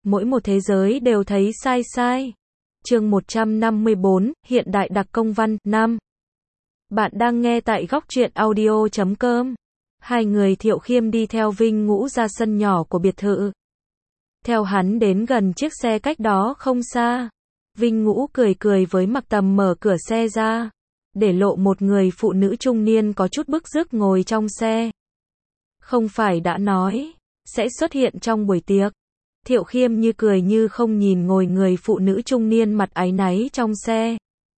mỗi một thế giới đều thấy sai sai. Chương 154, hiện đại đặc công văn, 5. Bạn đang nghe tại góc truyện audio.com. Hai người Thiệu Khiêm đi theo Vinh Ngũ ra sân nhỏ của biệt thự. Theo hắn đến gần chiếc xe cách đó không xa. Vinh Ngũ cười cười với Mặc Tầm mở cửa xe ra. Để lộ một người phụ nữ trung niên có chút bức rứt ngồi trong xe. Không phải đã nói, sẽ xuất hiện trong buổi tiệc. Thiệu Khiêm như cười như không nhìn ngồi người phụ nữ trung niên mặt áy náy trong xe.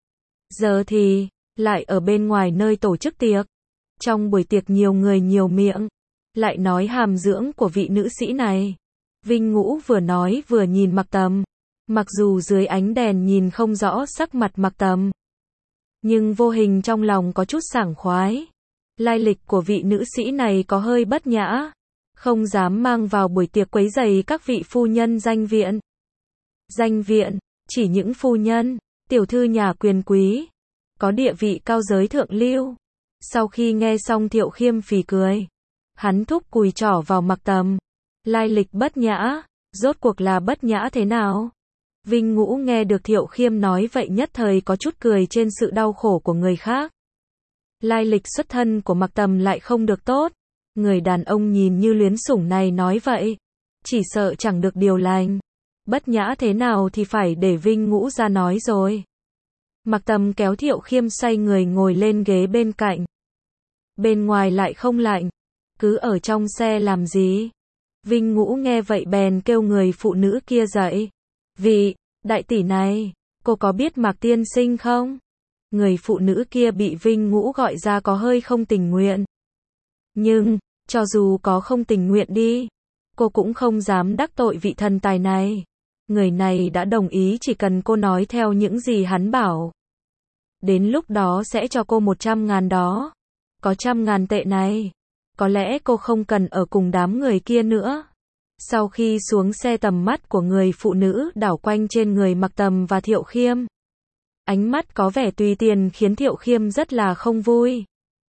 Giờ thì, lại ở bên ngoài nơi tổ chức tiệc. Trong buổi tiệc nhiều người nhiều miệng. Lại nói hàm dưỡng của vị nữ sĩ này. Vinh Ngũ vừa nói vừa nhìn Mặc Tầm. Mặc dù dưới ánh đèn nhìn không rõ sắc mặt Mặc Tầm. Nhưng vô hình trong lòng có chút sảng khoái. Lai lịch của vị nữ sĩ này có hơi bất nhã. Không dám mang vào buổi tiệc quấy rầy các vị phu nhân danh viện. Danh viện, chỉ những phu nhân, tiểu thư nhà quyền quý, có địa vị cao giới thượng lưu. Sau khi nghe xong Thiệu Khiêm phì cười. Hắn thúc cùi trỏ vào Mặc Tầm. Lai lịch bất nhã, rốt cuộc là bất nhã thế nào? Vinh Ngũ nghe được Thiệu Khiêm nói vậy nhất thời có chút cười trên sự đau khổ của người khác. Lai lịch xuất thân của Mặc Tầm lại không được tốt. Người đàn ông nhìn như luyến sủng này nói vậy. Chỉ sợ chẳng được điều lành. Bất nhã thế nào thì phải để Vinh Ngũ ra nói rồi. Mặc Tầm kéo Thiệu Khiêm xoay người ngồi lên ghế bên cạnh. Bên ngoài lại không lạnh. Cứ ở trong xe làm gì? Vinh Ngũ nghe vậy bèn kêu người phụ nữ kia dậy. Vị, đại tỷ này, cô có biết Mạc tiên sinh không? Người phụ nữ kia bị Vinh Ngũ gọi ra có hơi không tình nguyện. Nhưng, cho dù có không tình nguyện đi, cô cũng không dám đắc tội vị thần tài này. Người này đã đồng ý chỉ cần cô nói theo những gì hắn bảo. Đến lúc đó sẽ cho cô 100.000 đó. Có 100.000 tệ này. Có lẽ cô không cần ở cùng đám người kia nữa. Sau khi xuống xe tầm mắt của người phụ nữ đảo quanh trên người Mặc Tầm và Thiệu Khiêm. Ánh mắt có vẻ tùy tiền khiến Thiệu Khiêm rất là không vui.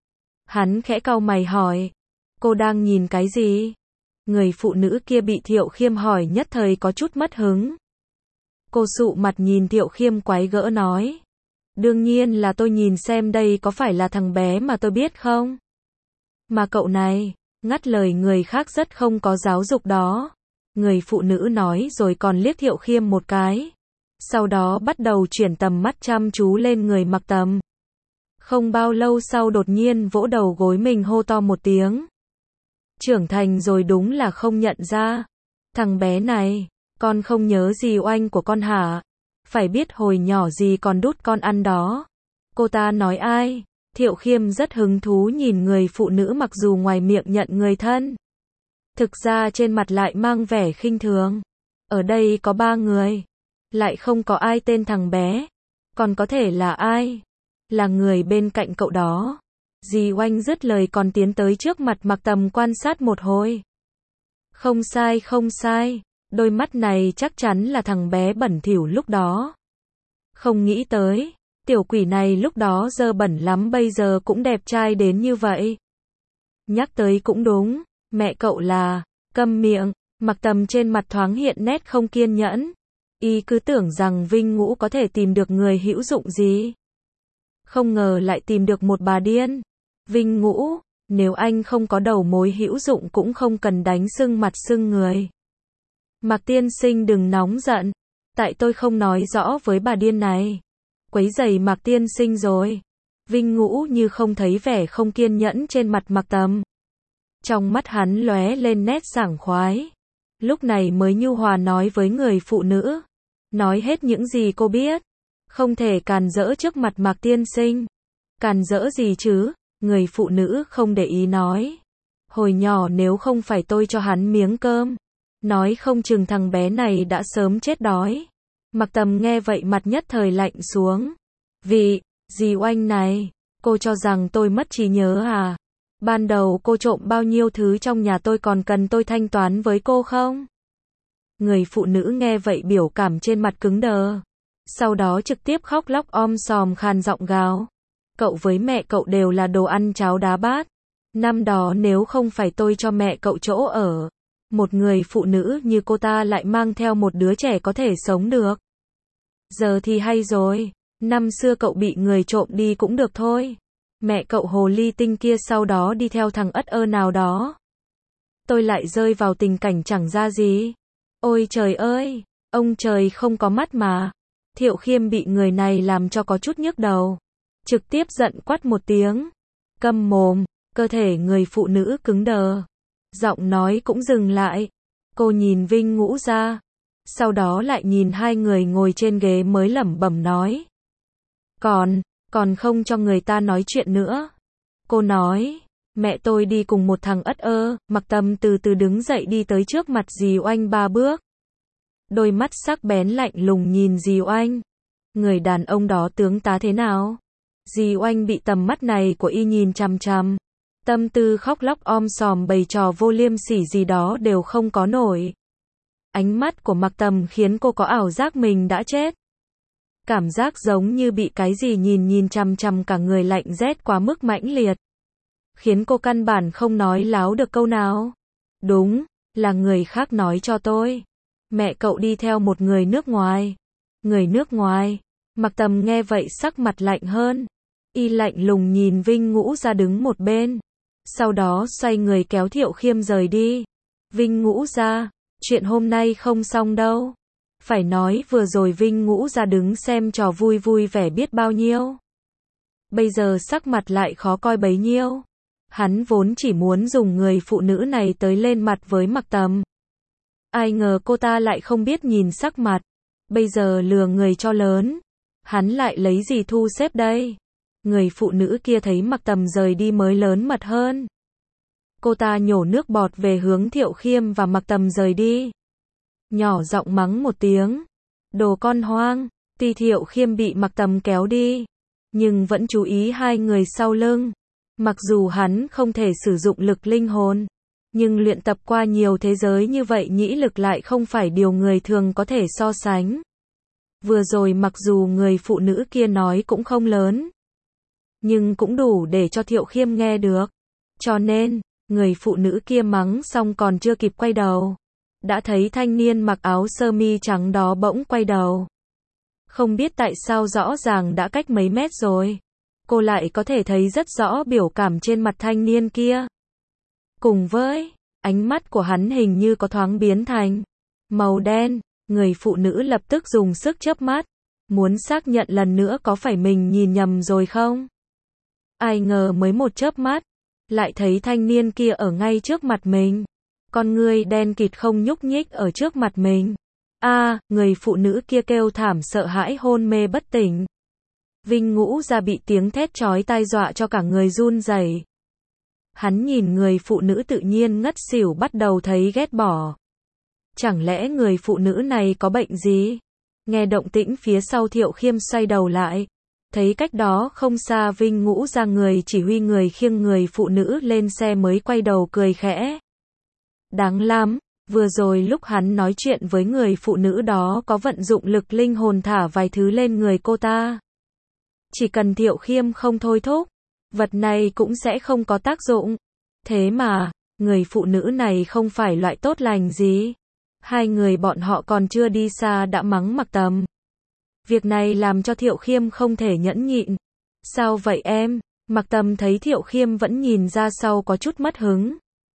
Hắn khẽ cau mày hỏi. Cô đang nhìn cái gì? Người phụ nữ kia bị Thiệu Khiêm hỏi nhất thời có chút mất hứng. Cô sụ mặt nhìn Thiệu Khiêm quái gỡ nói. Đương nhiên là tôi nhìn xem đây có phải là thằng bé mà tôi biết không? Mà cậu này, ngắt lời người khác rất không có giáo dục đó. Người phụ nữ nói rồi còn liếc Thiệu Khiêm một cái. Sau đó bắt đầu chuyển tầm mắt chăm chú lên người Mặc Tầm. Không bao lâu sau đột nhiên vỗ đầu gối mình hô to một tiếng. Trưởng thành rồi đúng là không nhận ra. Thằng bé này, con không nhớ gì oanh của con hả? Phải biết hồi nhỏ gì còn đút con ăn đó. Cô ta nói ai? Thiệu Khiêm rất hứng thú nhìn người phụ nữ mặc dù ngoài miệng nhận người thân. Thực ra trên mặt lại mang vẻ khinh thường. Ở đây có 3 người. Lại không có ai tên thằng bé. Còn có thể là ai? Là người bên cạnh cậu đó. Dì oanh dứt lời còn tiến tới trước mặt Mặc Tầm quan sát một hồi. Không sai không sai. Đôi mắt này chắc chắn là thằng bé bẩn thỉu lúc đó. Không nghĩ tới. Tiểu quỷ này lúc đó dơ bẩn lắm bây giờ cũng đẹp trai đến như vậy. Nhắc tới cũng đúng. Mẹ cậu là. Câm miệng. Mặc Tầm trên mặt thoáng hiện nét không kiên nhẫn. Y cứ tưởng rằng Vinh Ngũ có thể tìm được người hữu dụng gì. Không ngờ lại tìm được một bà điên. Vinh Ngũ, nếu anh không có đầu mối hữu dụng cũng không cần đánh sưng mặt sưng người. Mạc tiên sinh đừng nóng giận. Tại tôi không nói rõ với bà điên này. Quấy rầy Mạc tiên sinh rồi. Vinh Ngũ như không thấy vẻ không kiên nhẫn trên mặt Mặc Tầm. Trong mắt hắn lóe lên nét sảng khoái. Lúc này mới nhu hòa nói với người phụ nữ. Nói hết những gì cô biết. Không thể càn rỡ trước mặt Mạc tiên sinh. Càn rỡ gì chứ? Người phụ nữ không để ý nói. Hồi nhỏ nếu không phải tôi cho hắn miếng cơm. Nói không chừng thằng bé này đã sớm chết đói. Mặc Tầm nghe vậy mặt nhất thời lạnh xuống. Vị, dì oanh này, cô cho rằng tôi mất trí nhớ à? Ban đầu cô trộm bao nhiêu thứ trong nhà tôi còn cần tôi thanh toán với cô không? Người phụ nữ nghe vậy biểu cảm trên mặt cứng đờ. Sau đó trực tiếp khóc lóc sòm khàn giọng gào. Cậu với mẹ cậu đều là đồ ăn cháo đá bát. Năm đó nếu không phải tôi cho mẹ cậu chỗ ở, Một người phụ nữ như cô ta lại mang theo một đứa trẻ có thể sống được. Giờ thì hay rồi, năm xưa cậu bị người trộm đi cũng được thôi. Mẹ cậu hồ ly tinh kia sau đó đi theo thằng ất ơ nào đó. Tôi lại rơi vào tình cảnh chẳng ra gì. Ôi trời ơi, ông trời không có mắt mà. Thiệu Khiêm bị người này làm cho có chút nhức đầu. Trực tiếp giận quát một tiếng. Câm mồm, cơ thể người phụ nữ cứng đờ. Giọng nói cũng dừng lại. Cô nhìn Vinh Ngũ ra. Sau đó lại nhìn hai người ngồi trên ghế mới lẩm bẩm nói. Còn không cho người ta nói chuyện nữa. Cô nói, mẹ tôi đi cùng một thằng ất ơ. Mặc Tâm từ từ đứng dậy đi tới trước mặt dì Oanh 3 bước. Đôi mắt sắc bén lạnh lùng nhìn dì Oanh. Người đàn ông đó tướng tá thế nào? Dì Oanh bị tầm mắt này của y nhìn chằm chằm. Tâm tư khóc lóc om sòm bày trò vô liêm sỉ gì đó đều không có nổi. Ánh mắt của Mặc Tầm khiến cô có ảo giác mình đã chết. Cảm giác giống như bị cái gì nhìn chằm chằm cả người, lạnh rét quá mức mãnh liệt. Khiến cô căn bản không nói láo được câu nào. Đúng, là người khác nói cho tôi. Mẹ cậu đi theo một người nước ngoài. Người nước ngoài. Mặc Tầm nghe vậy sắc mặt lạnh hơn. Y lạnh lùng nhìn Vinh Ngũ ra đứng một bên. Sau đó xoay người kéo Thiệu Khiêm rời đi. Vinh Ngũ ra, chuyện hôm nay không xong đâu. Phải nói vừa rồi Vinh Ngũ ra đứng xem trò vui vui vẻ biết bao nhiêu. Bây giờ sắc mặt lại khó coi bấy nhiêu. Hắn vốn chỉ muốn dùng người phụ nữ này tới lên mặt với Mặc Tầm. Ai ngờ cô ta lại không biết nhìn sắc mặt. Bây giờ lừa người cho lớn. Hắn lại lấy gì thu xếp đây? Người phụ nữ kia thấy Mặc Tầm rời đi mới lớn mật hơn. Cô ta nhổ nước bọt về hướng Thiệu Khiêm và Mặc Tầm rời đi. Nhỏ giọng mắng một tiếng. Đồ con hoang. Tuy Thiệu Khiêm bị Mặc Tầm kéo đi, nhưng vẫn chú ý hai người sau lưng. Mặc dù hắn không thể sử dụng lực linh hồn, nhưng luyện tập qua nhiều thế giới như vậy nhĩ lực lại không phải điều người thường có thể so sánh. Vừa rồi mặc dù người phụ nữ kia nói cũng không lớn, nhưng cũng đủ để cho Thiệu Khiêm nghe được. Cho nên, người phụ nữ kia mắng xong còn chưa kịp quay đầu, đã thấy thanh niên mặc áo sơ mi trắng đó bỗng quay đầu. Không biết tại sao rõ ràng đã cách mấy mét rồi, cô lại có thể thấy rất rõ biểu cảm trên mặt thanh niên kia. Cùng với, ánh mắt của hắn hình như có thoáng biến thành màu đen, người phụ nữ lập tức dùng sức chớp mắt, muốn xác nhận lần nữa có phải mình nhìn nhầm rồi không. Ai ngờ mới một chớp mắt, lại thấy thanh niên kia ở ngay trước mặt mình. Con ngươi đen kịt không nhúc nhích ở trước mặt mình. Người phụ nữ kia kêu thảm sợ hãi hôn mê bất tỉnh. Vinh Ngũ ra bị tiếng thét chói tai dọa cho cả người run rẩy. Hắn nhìn người phụ nữ tự nhiên ngất xỉu bắt đầu thấy ghét bỏ. Chẳng lẽ người phụ nữ này có bệnh gì? Nghe động tĩnh phía sau Thiệu Khiêm xoay đầu lại. Thấy cách đó không xa Vinh Ngũ ra người chỉ huy người khiêng người phụ nữ lên xe mới quay đầu cười khẽ. Đáng lắm, vừa rồi lúc hắn nói chuyện với người phụ nữ đó có vận dụng lực linh hồn thả vài thứ lên người cô ta. Chỉ cần Thiệu Khiêm không thôi thúc, vật này cũng sẽ không có tác dụng. Thế mà, người phụ nữ này không phải loại tốt lành gì. Hai người bọn họ còn chưa đi xa đã mắng Mặc Tầm. Việc này làm cho Thiệu Khiêm không thể nhẫn nhịn. Sao vậy em? Mặc Tầm thấy Thiệu Khiêm vẫn nhìn ra sau có chút mất hứng.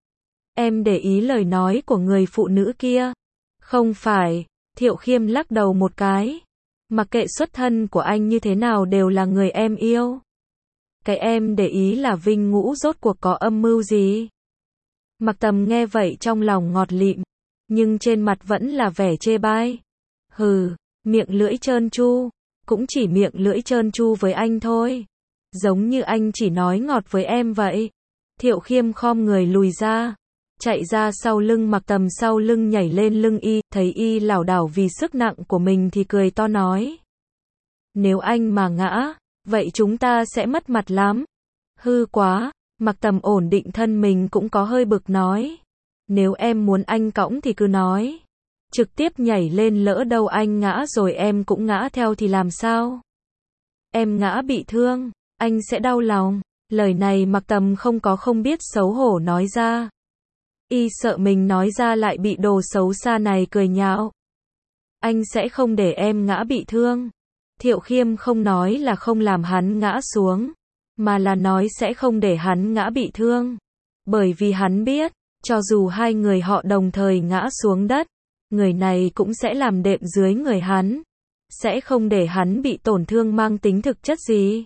Em để ý lời nói của người phụ nữ kia. Không phải, Thiệu Khiêm lắc đầu một cái. Mặc kệ xuất thân của anh như thế nào đều là người em yêu. Cái em để ý là Vinh Ngũ rốt cuộc có âm mưu gì? Mặc Tầm nghe vậy trong lòng ngọt lịm, nhưng trên mặt vẫn là vẻ chê bai. Hừ, miệng lưỡi trơn tru, cũng chỉ miệng lưỡi trơn tru với anh thôi. Giống như anh chỉ nói ngọt với em vậy. Thiệu Khiêm khom người lùi ra, chạy ra sau lưng Mặc Tầm, sau lưng nhảy lên lưng y, thấy y lảo đảo vì sức nặng của mình thì cười to nói. Nếu anh mà ngã, vậy chúng ta sẽ mất mặt lắm. Hư quá, Mặc Tầm ổn định thân mình cũng có hơi bực nói. Nếu em muốn anh cõng thì cứ nói. Trực tiếp nhảy lên, lỡ đâu anh ngã rồi em cũng ngã theo thì làm sao? Em ngã bị thương, anh sẽ đau lòng. Lời này Mặc Tầm không biết xấu hổ nói ra. Y sợ mình nói ra lại bị đồ xấu xa này cười nhạo. Anh sẽ không để em ngã bị thương. Thiệu Khiêm không nói là không làm hắn ngã xuống, mà là nói sẽ không để hắn ngã bị thương. Bởi vì hắn biết, cho dù hai người họ đồng thời ngã xuống đất, người này cũng sẽ làm đệm dưới người hắn, sẽ không để hắn bị tổn thương mang tính thực chất gì.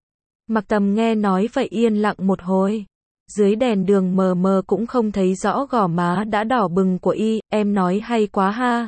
Mặc Tầm nghe nói vậy yên lặng một hồi. Dưới đèn đường mờ mờ cũng không thấy rõ gò má đã đỏ bừng của Y, em nói hay quá ha.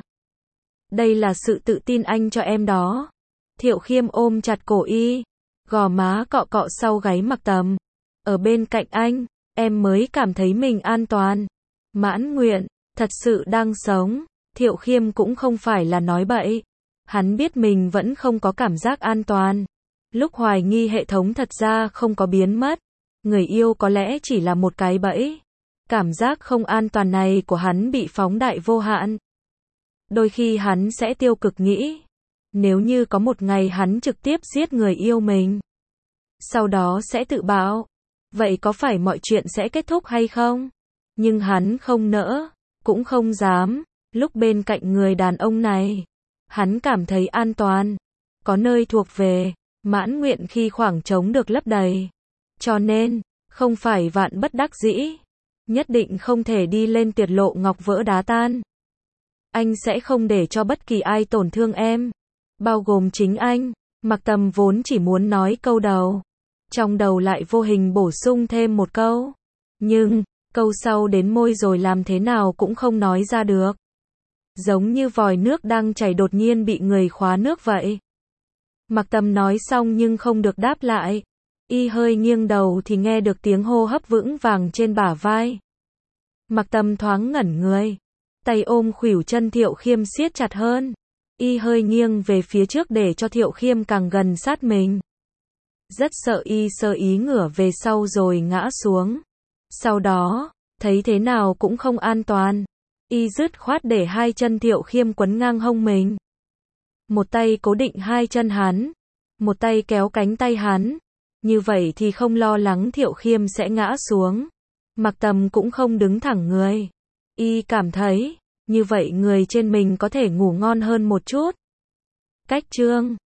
Đây là sự tự tin anh cho em đó. Thiệu Khiêm ôm chặt cổ Y, gò má cọ cọ sau gáy Mặc Tầm. Ở bên cạnh anh, em mới cảm thấy mình an toàn, mãn nguyện, thật sự đang sống. Thiệu Khiêm cũng không phải là nói bậy. Hắn biết mình vẫn không có cảm giác an toàn. Lúc hoài nghi hệ thống thật ra không có biến mất. Người yêu có lẽ chỉ là một cái bẫy. Cảm giác không an toàn này của hắn bị phóng đại vô hạn. Đôi khi hắn sẽ tiêu cực nghĩ, nếu như có một ngày hắn trực tiếp giết người yêu mình, sau đó sẽ tự bạo, vậy có phải mọi chuyện sẽ kết thúc hay không? Nhưng hắn không nỡ, cũng không dám. Lúc bên cạnh người đàn ông này, hắn cảm thấy an toàn, có nơi thuộc về, mãn nguyện khi khoảng trống được lấp đầy. Cho nên, không phải vạn bất đắc dĩ, nhất định không thể đi lên tuyệt lộ ngọc vỡ đá tan. Anh sẽ không để cho bất kỳ ai tổn thương em, bao gồm chính anh. Mặc Tầm vốn chỉ muốn nói câu đầu, trong đầu lại vô hình bổ sung thêm một câu. Nhưng, câu sau đến môi rồi làm thế nào cũng không nói ra được. Giống như vòi nước đang chảy đột nhiên bị người khóa nước vậy. Mặc Tầm nói xong nhưng không được đáp lại. Y hơi nghiêng đầu thì nghe được tiếng hô hấp vững vàng trên bả vai. Mặc Tầm thoáng ngẩn người, tay ôm khuỷu chân Thiệu Khiêm siết chặt hơn. Y hơi nghiêng về phía trước để cho Thiệu Khiêm càng gần sát mình. Rất sợ Y sơ ý ngửa về sau rồi ngã xuống. Sau đó, thấy thế nào cũng không an toàn. Y dứt khoát để hai chân Thiệu Khiêm quấn ngang hông mình. Một tay cố định hai chân hắn, một tay kéo cánh tay hắn. Như vậy thì không lo lắng Thiệu Khiêm sẽ ngã xuống. Mặc Tầm cũng không đứng thẳng người. Y cảm thấy, như vậy người trên mình có thể ngủ ngon hơn một chút. Cách chương